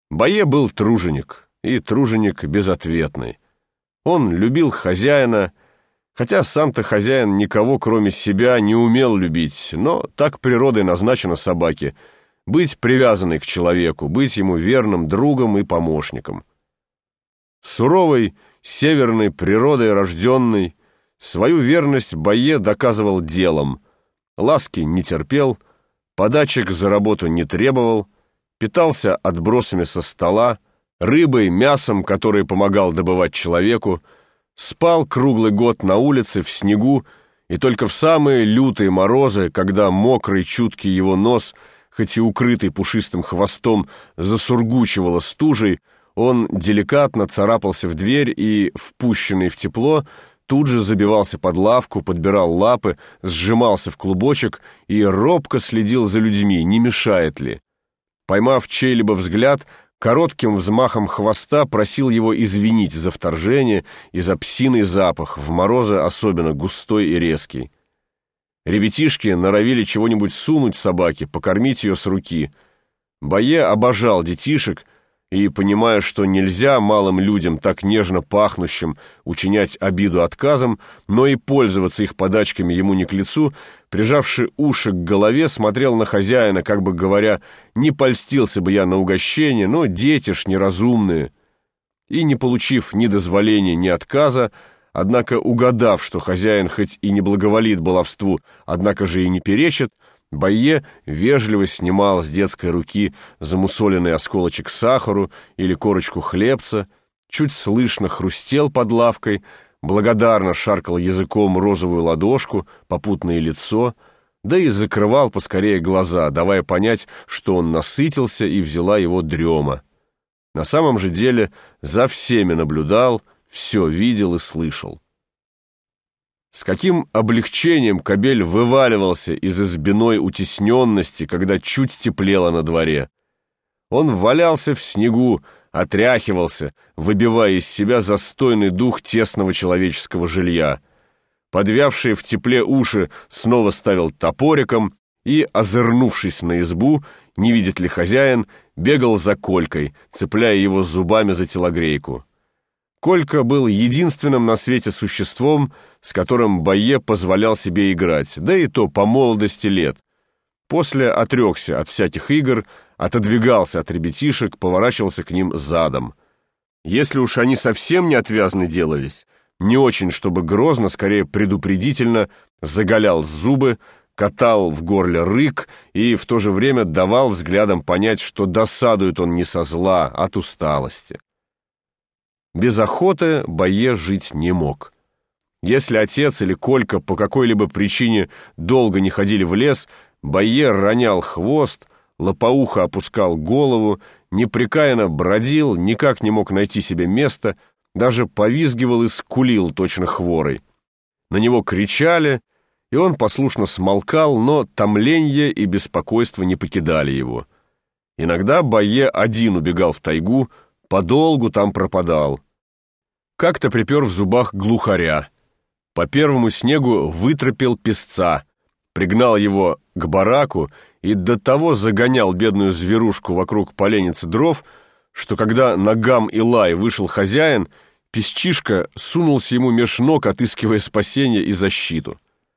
Бое был труженик, и труженик безответный. Он любил хозяина, хотя сам-то хозяин никого, кроме себя, не умел любить, но так природой назначено собаке — быть привязанной к человеку, быть ему верным другом и помощником. Суровой, северной природой рожденный, свою верность Бое доказывал делом, ласки не терпел, подачек за работу не требовал, питался отбросами со стола, рыбой, мясом, которое помогал добывать человеку, спал круглый год на улице в снегу, и только в самые лютые морозы, когда мокрый чуткий его нос, хоть и укрытый пушистым хвостом, засургучивало стужей, он деликатно царапался в дверь и, впущенный в тепло, тут же забивался под лавку, подбирал лапы, сжимался в клубочек и робко следил за людьми, не мешает ли. Поймав чей-либо взгляд, коротким взмахом хвоста просил его извинить за вторжение и за псиный запах, в морозы особенно густой и резкий. Ребятишки норовили чего-нибудь сунуть собаке, покормить ее с руки. Бое обожал детишек и, понимая, что нельзя малым людям, так нежно пахнущим, учинять обиду отказом, но и пользоваться их подачками ему не к лицу, прижавши уши к голове, смотрел на хозяина, как бы говоря: «Не польстился бы я на угощение, но дети ж неразумные». И, не получив ни дозволения, ни отказа, однако угадав, что хозяин хоть и не благоволит баловству, однако же и не перечит, Бое вежливо снимал с детской руки замусоленный осколочек сахару или корочку хлебца, чуть слышно хрустел под лавкой, благодарно шаркал языком розовую ладошку, попутное лицо, да и закрывал поскорее глаза, давая понять, что он насытился и взяла его дрема. На самом же деле за всеми наблюдал, все видел и слышал. С каким облегчением кобель вываливался из избиной утесненности, когда чуть теплело на дворе. Он валялся в снегу, отряхивался, выбивая из себя застойный дух тесного человеческого жилья. Подвявшие в тепле уши снова ставил топориком и, озырнувшись на избу, не видит ли хозяин, бегал за Колькой, цепляя его зубами за телогрейку. Колька был единственным на свете существом, с которым Бое позволял себе играть, да и то по молодости лет. После отрекся от всяких игр, отодвигался от ребятишек, поворачивался к ним задом. Если уж они совсем неотвязны делались, не очень, чтобы грозно, скорее предупредительно, заголял зубы, катал в горле рык и в то же время давал взглядом понять, что досадует он не со зла, а от усталости. Без охоты Бое жить не мог. Если отец или Колька по какой-либо причине долго не ходили в лес, Бое ронял хвост, лопоухо опускал голову, непрекаянно бродил, никак не мог найти себе места, даже повизгивал и скулил точно хворый. На него кричали, и он послушно смолкал, но томленье и беспокойство не покидали его. Иногда Бое один убегал в тайгу, подолгу там пропадал. Как-то припер в зубах глухаря. По первому снегу вытропил песца, пригнал его к бараку и до того загонял бедную зверушку вокруг поленницы дров, что когда на гам и лай вышел хозяин, песчишка сунулся ему меж ног, отыскивая спасение и защиту.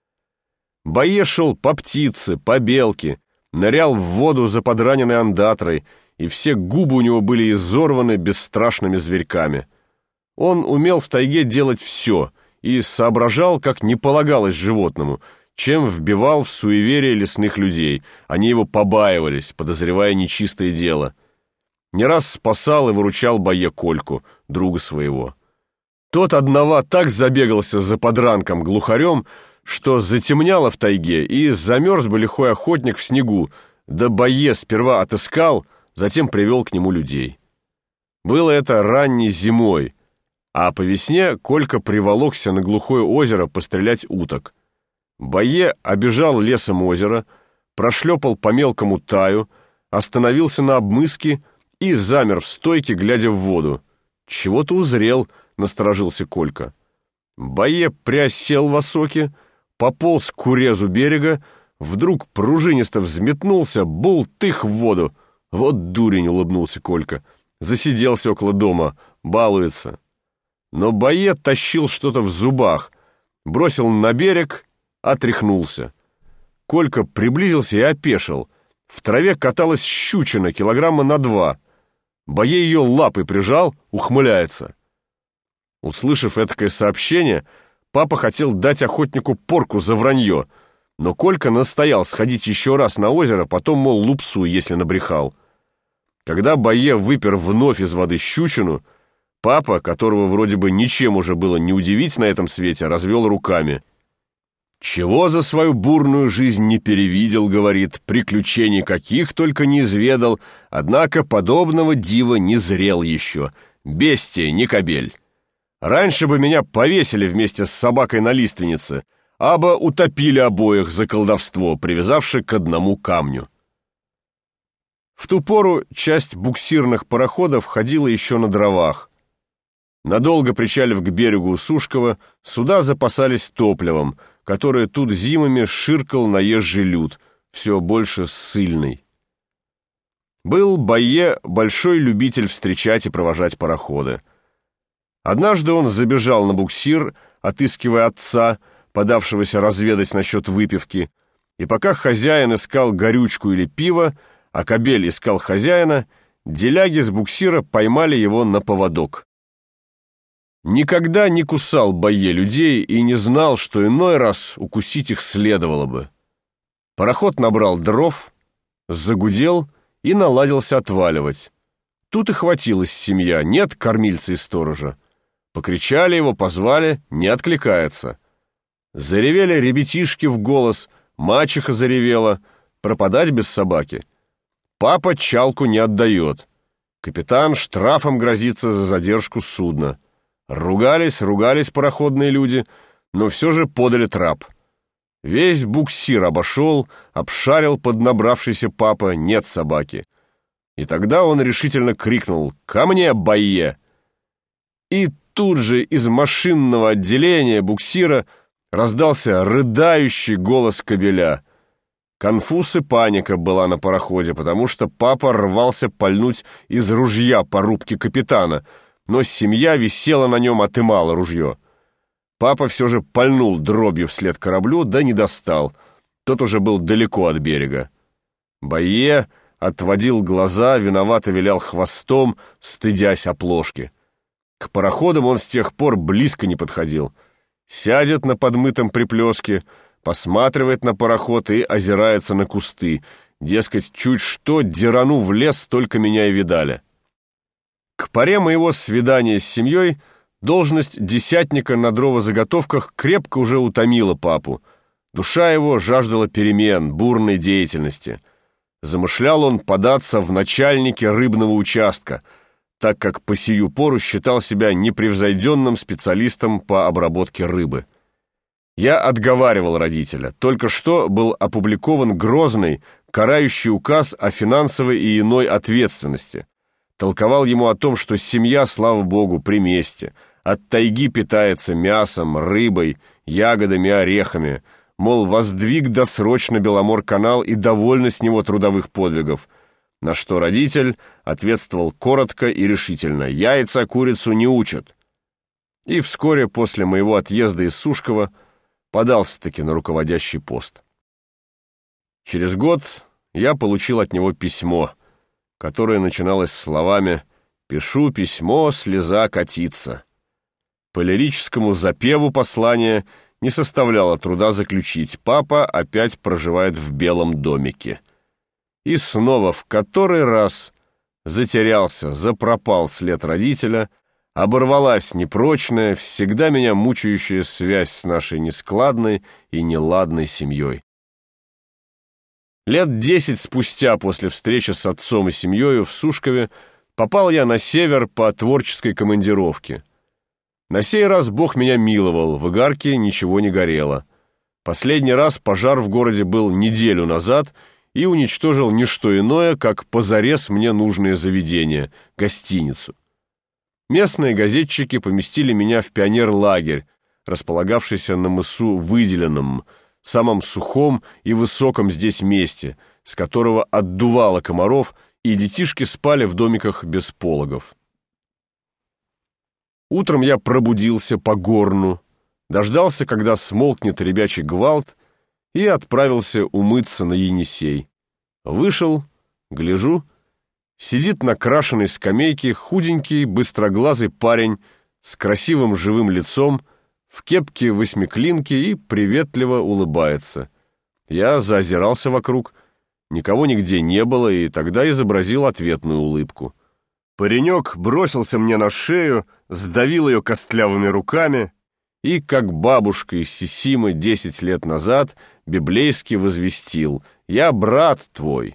Бое шел по птице, по белке, нырял в воду за подраненной андатрой, и все губы у него были изорваны бесстрашными зверьками. Он умел в тайге делать все и соображал, как не полагалось животному, чем вбивал в суеверие лесных людей. Они его побаивались, подозревая нечистое дело. Не раз спасал и выручал Бое Кольку, друга своего. Тот одного так забегался за подранком глухарем, что затемняло в тайге, и замерз бы лихой охотник в снегу, да Бое сперва отыскал, затем привел к нему людей. Было это ранней зимой, а по весне Колька приволокся на глухое озеро пострелять уток. Бое обежал лесом озеро, прошлепал по мелкому таю, остановился на обмыске и замер в стойке, глядя в воду. «Чего-то узрел», — насторожился Колька. Бое приосел в осоке, пополз к урезу берега, вдруг пружинисто взметнулся, бултых в воду. «Вот дурень», — улыбнулся Колька, засиделся около дома, балуется. Но Бае тащил что-то в зубах, бросил на берег, отряхнулся. Колька приблизился и опешил. В траве каталась щучина килограмма на 2. Бае ее лапой прижал, ухмыляется. Услышав этакое сообщение, папа хотел дать охотнику порку за вранье, но Колька настоял сходить еще раз на озеро, потом, мол, лупцуй, если набрехал. Когда Бае выпер вновь из воды щучину, папа, которого вроде бы ничем уже было не удивить на этом свете, развел руками. «Чего за свою бурную жизнь не перевидел, — говорит, — приключений каких только не изведал, однако подобного дива не зрел еще, бестия, не кобель. Раньше бы меня повесили вместе с собакой на лиственнице, абы утопили обоих за колдовство, привязавши к одному камню». В ту пору часть буксирных пароходов ходила еще на дровах. Надолго причалив к берегу Сушкова, суда запасались топливом, которое тут зимами ширкал наезжий люд, все больше ссыльный. Был Бае большой любитель встречать и провожать пароходы. Однажды он забежал на буксир, отыскивая отца, подавшегося разведать насчет выпивки, и пока хозяин искал горючку или пиво, а кобель искал хозяина, деляги с буксира поймали его на поводок. Никогда не кусал Бае людей и не знал, что иной раз укусить их следовало бы. Пароход набрал дров, загудел и наладился отваливать. Тут и хватилась семья, нет кормильца и сторожа. Покричали его, позвали, не откликается. Заревели ребятишки в голос, мачеха заревела, пропадать без собаки. Папа чалку не отдает. Капитан штрафом грозится за задержку судна. Ругались пароходные люди, но все же подали трап. Весь буксир обошел, обшарил поднабравшийся папа, нет собаки. И тогда он решительно крикнул: «Ко мне, Бае!» И тут же из машинного отделения буксира раздался рыдающий голос кобеля. Конфуз и паника была на пароходе, потому что папа рвался пальнуть из ружья по рубке капитана, но семья висела на нем, отымала ружье. Папа все же пальнул дробью вслед кораблю, да не достал. Тот уже был далеко от берега. Бае отводил глаза, виновато вилял хвостом, стыдясь оплошки. К пароходам он с тех пор близко не подходил. Сядет на подмытом приплеске, посматривает на пароход и озирается на кусты. Дескать, чуть что, дерану в лес, только меня и видали. К поре моего свидания с семьей должность десятника на дровозаготовках крепко уже утомила папу. Душа его жаждала перемен, бурной деятельности. Замышлял он податься в начальники рыбного участка, так как по сию пору считал себя непревзойденным специалистом по обработке рыбы. Я отговаривал родителя. Только что был опубликован грозный, карающий указ о финансовой и иной ответственности. Толковал ему о том, что семья, слава богу, при месте, от тайги питается мясом, рыбой, ягодами, орехами, мол, воздвиг досрочно Беломор-канал и довольно с него трудовых подвигов, на что родитель ответствовал коротко и решительно: «Яйца курицу не учат». И вскоре после моего отъезда из Сушкова подался-таки на руководящий пост. Через год я получил от него письмо, которое начиналось словами: «Пишу письмо, слеза катится». По лирическому запеву послания не составляло труда заключить: папа опять проживает в белом домике. И снова в который раз затерялся, запропал след родителя, оборвалась непрочная, всегда меня мучающая связь с нашей нескладной и неладной семьей. Лет 10 спустя после встречи с отцом и семьей в Сушкове попал я на север по творческой командировке. На сей раз Бог меня миловал, в Игарке ничего не горело. Последний раз пожар в городе был неделю назад и уничтожил не что иное, как позарез мне нужное заведение — гостиницу. Местные газетчики поместили меня в пионерлагерь, располагавшийся на мысу Выделенном, самом сухом и высоком здесь месте, с которого отдувало комаров и детишки спали в домиках без пологов. Утром я пробудился по горну, дождался, когда смолкнет ребячий гвалт, и отправился умыться на Енисей. Вышел, гляжу, сидит на крашеной скамейке худенький, быстроглазый парень с красивым живым лицом, в кепке восьмиклинки и приветливо улыбается. Я заозирался вокруг, никого нигде не было, и тогда изобразил ответную улыбку. Паренек бросился мне на шею, сдавил ее костлявыми руками и, как бабушка из Сисимы 10 лет назад, библейски возвестил: «Я брат твой».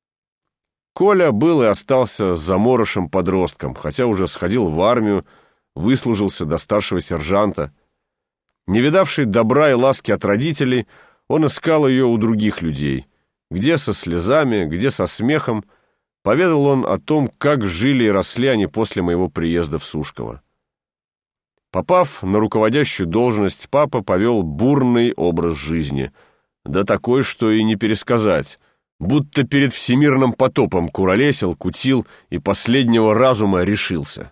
Коля был и остался заморышем подростком, хотя уже сходил в армию, выслужился до старшего сержанта. Не видавший добра и ласки от родителей, он искал ее у других людей. Где со слезами, где со смехом. Поведал он о том, как жили и росли они после моего приезда в Сушково. Попав на руководящую должность, папа повел бурный образ жизни. Да такой, что и не пересказать. Будто перед всемирным потопом куролесил, кутил и последнего разума решился.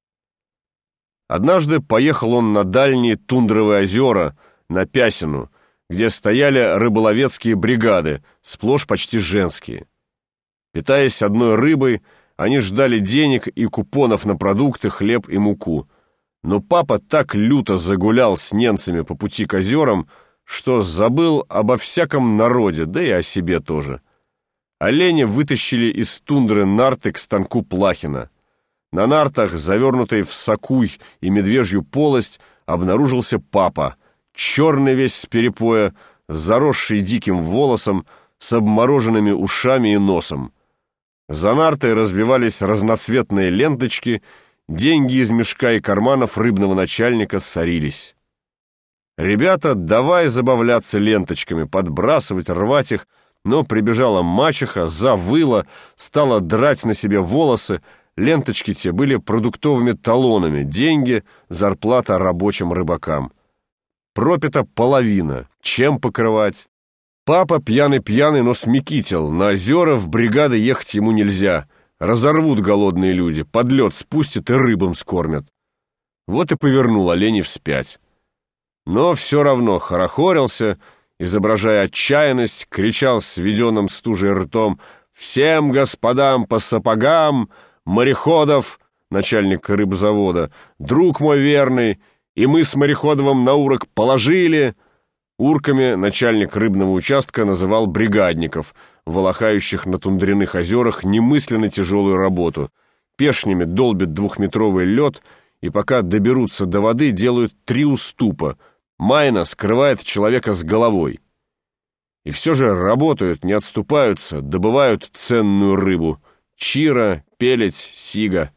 Однажды поехал он на дальние тундровые озера, на Пясину, где стояли рыболовецкие бригады, сплошь почти женские. Питаясь одной рыбой, они ждали денег и купонов на продукты, хлеб и муку. Но папа так люто загулял с немцами по пути к озерам, что забыл обо всяком народе, да и о себе тоже. Олени вытащили из тундры нарты к станку Плахина. На нартах, завернутой в сакуй и медвежью полость, обнаружился папа, черный весь с перепоя, заросший диким волосом, с обмороженными ушами и носом. За нартой развивались разноцветные ленточки, деньги из мешка и карманов рыбного начальника сорились. Ребята, давай забавляться ленточками, подбрасывать, рвать их, но прибежала мачеха, завыла, стала драть на себе волосы. Ленточки те были продуктовыми талонами, деньги, зарплата рабочим рыбакам. Пропита половина, чем покрывать? Папа пьяный-пьяный, но смекител, на озера в бригады ехать ему нельзя, разорвут голодные люди, под лед спустят и рыбам скормят. Вот и повернул оленей вспять. Но все равно хорохорился, изображая отчаянность, кричал сведенным стужей ртом: «Всем господам по сапогам, мореходов!» Начальник рыбзавода: «Друг мой верный, и мы с Мореходовым на урок положили». Урками начальник рыбного участка называл бригадников, волохающих на тундряных озерах немысленно тяжелую работу. Пешнями долбят двухметровый лед, и пока доберутся до воды, делают 3 уступа. Майна скрывает человека с головой. И все же работают, не отступаются, добывают ценную рыбу — чира, пеледь, сига.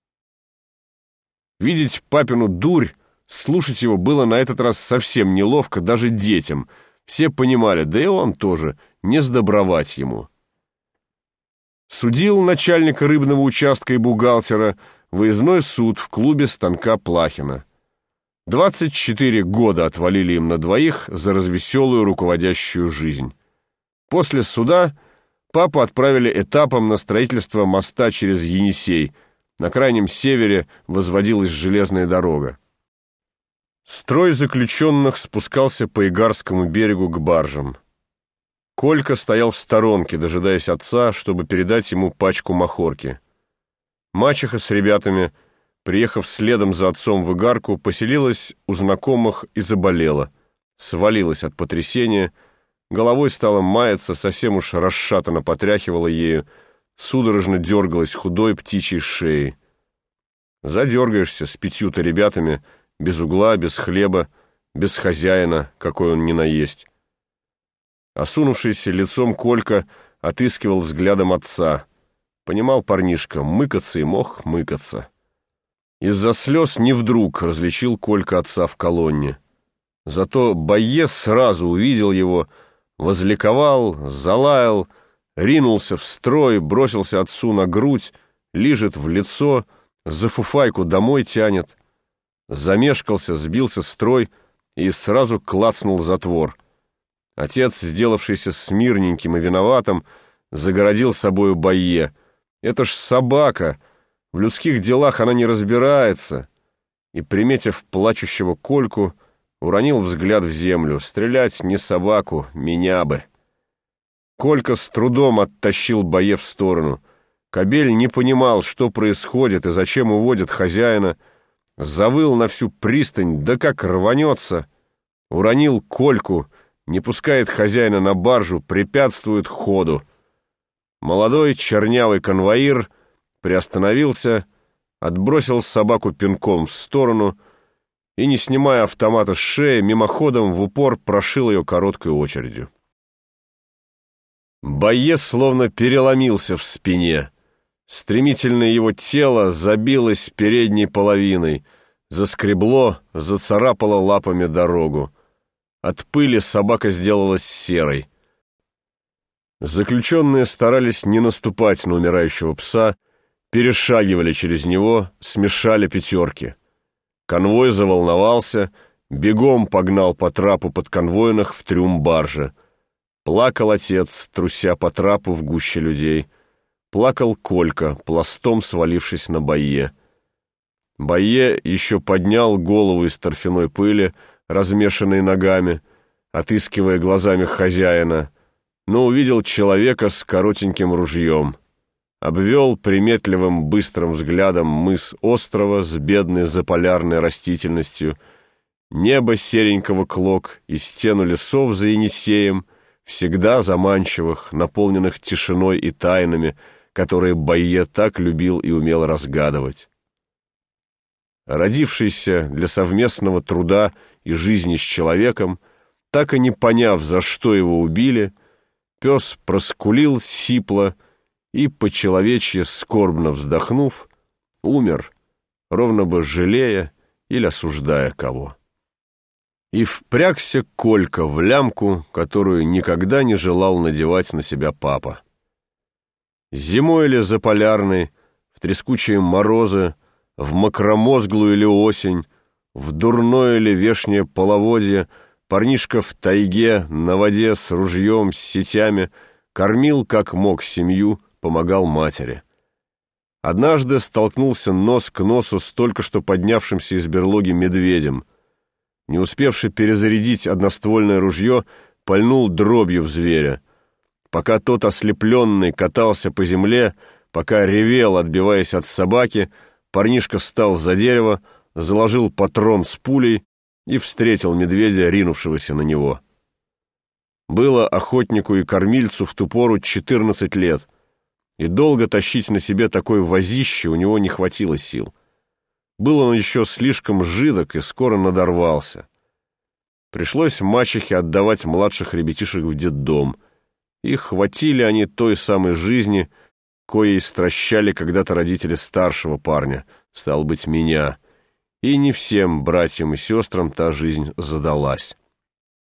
Видеть папину дурь, слушать его было на этот раз совсем неловко даже детям. Все понимали, да и он тоже, не сдобровать ему. Судил начальник рыбного участка и бухгалтера выездной суд в клубе станка Плахина. 24 года отвалили им на двоих за развеселую руководящую жизнь. После суда папу отправили этапом на строительство моста через Енисей. На крайнем севере возводилась железная дорога. Строй заключенных спускался по Игарскому берегу к баржам. Колька стоял в сторонке, дожидаясь отца, чтобы передать ему пачку махорки. Мачеха с ребятами, приехав следом за отцом в Игарку, поселилась у знакомых и заболела. Свалилась от потрясения, головой стала маяться, совсем уж расшатанно потряхивала ею, судорожно дергалась худой птичьей шеей. Задергаешься с 5-то ребятами, без угла, без хлеба, без хозяина, какой он ни на есть. Осунувшийся лицом Колька отыскивал взглядом отца. Понимал парнишка, мыкаться и мог мыкаться. Из-за слез не вдруг различил Колька отца в колонне. Зато боец сразу увидел его, возликовал, залаял, ринулся в строй, бросился отцу на грудь, лижет в лицо, за фуфайку домой тянет. Замешкался, сбился строй и сразу клацнул затвор. Отец, сделавшийся смирненьким и виноватым, загородил собою бойе. Это ж собака, в людских делах она не разбирается. И, приметив плачущего Кольку, уронил взгляд в землю. Стрелять не собаку, меня бы. Колька с трудом оттащил Бае в сторону. Кобель не понимал, что происходит и зачем уводят хозяина. Завыл на всю пристань, да как рванется. Уронил Кольку, не пускает хозяина на баржу, препятствует ходу. Молодой чернявый конвоир приостановился, отбросил собаку пинком в сторону и, не снимая автомата с шеи, мимоходом в упор прошил ее короткой очередью. Бае словно переломился в спине. Стремительное его тело забилось передней половиной, заскребло, зацарапало лапами дорогу. От пыли собака сделалась серой. Заключенные старались не наступать на умирающего пса, перешагивали через него, смешали пятерки. Конвой заволновался, бегом погнал по трапу подконвойных в трюм баржи. Плакал отец, труся по трапу в гуще людей. Плакал Колька, пластом свалившись на Бае. Бае еще поднял голову из торфяной пыли, размешанной ногами, отыскивая глазами хозяина, но увидел человека с коротеньким ружьем. Обвел приметливым быстрым взглядом мыс острова с бедной заполярной растительностью, небо серенького клок и стену лесов за Енисеем, всегда заманчивых, наполненных тишиной и тайнами, которые Бае так любил и умел разгадывать. Родившийся для совместного труда и жизни с человеком, так и не поняв, за что его убили, пес проскулил сипло и, по-человечье скорбно вздохнув, умер, ровно бы жалея или осуждая кого. И впрягся Колька в лямку, которую никогда не желал надевать на себя папа. Зимой или заполярной, в трескучие морозы, в мокромозглую или осень, в дурное или вешнее половодье, парнишка в тайге, на воде, с ружьем, с сетями, кормил как мог семью, помогал матери. Однажды столкнулся нос к носу с только что поднявшимся из берлоги медведем. Не успевший перезарядить одноствольное ружье, пальнул дробью в зверя. Пока тот ослепленный катался по земле, пока ревел, отбиваясь от собаки, парнишка встал за дерево, заложил патрон с пулей и встретил медведя, ринувшегося на него. Было охотнику и кормильцу в ту пору 14 лет, и долго тащить на себе такое возище у него не хватило сил. Был он еще слишком жидок и скоро надорвался. Пришлось мачехе отдавать младших ребятишек в детдом, и хватили они той самой жизни, коей стращали когда-то родители старшего парня, стало быть, меня, и не всем братьям и сестрам та жизнь задалась.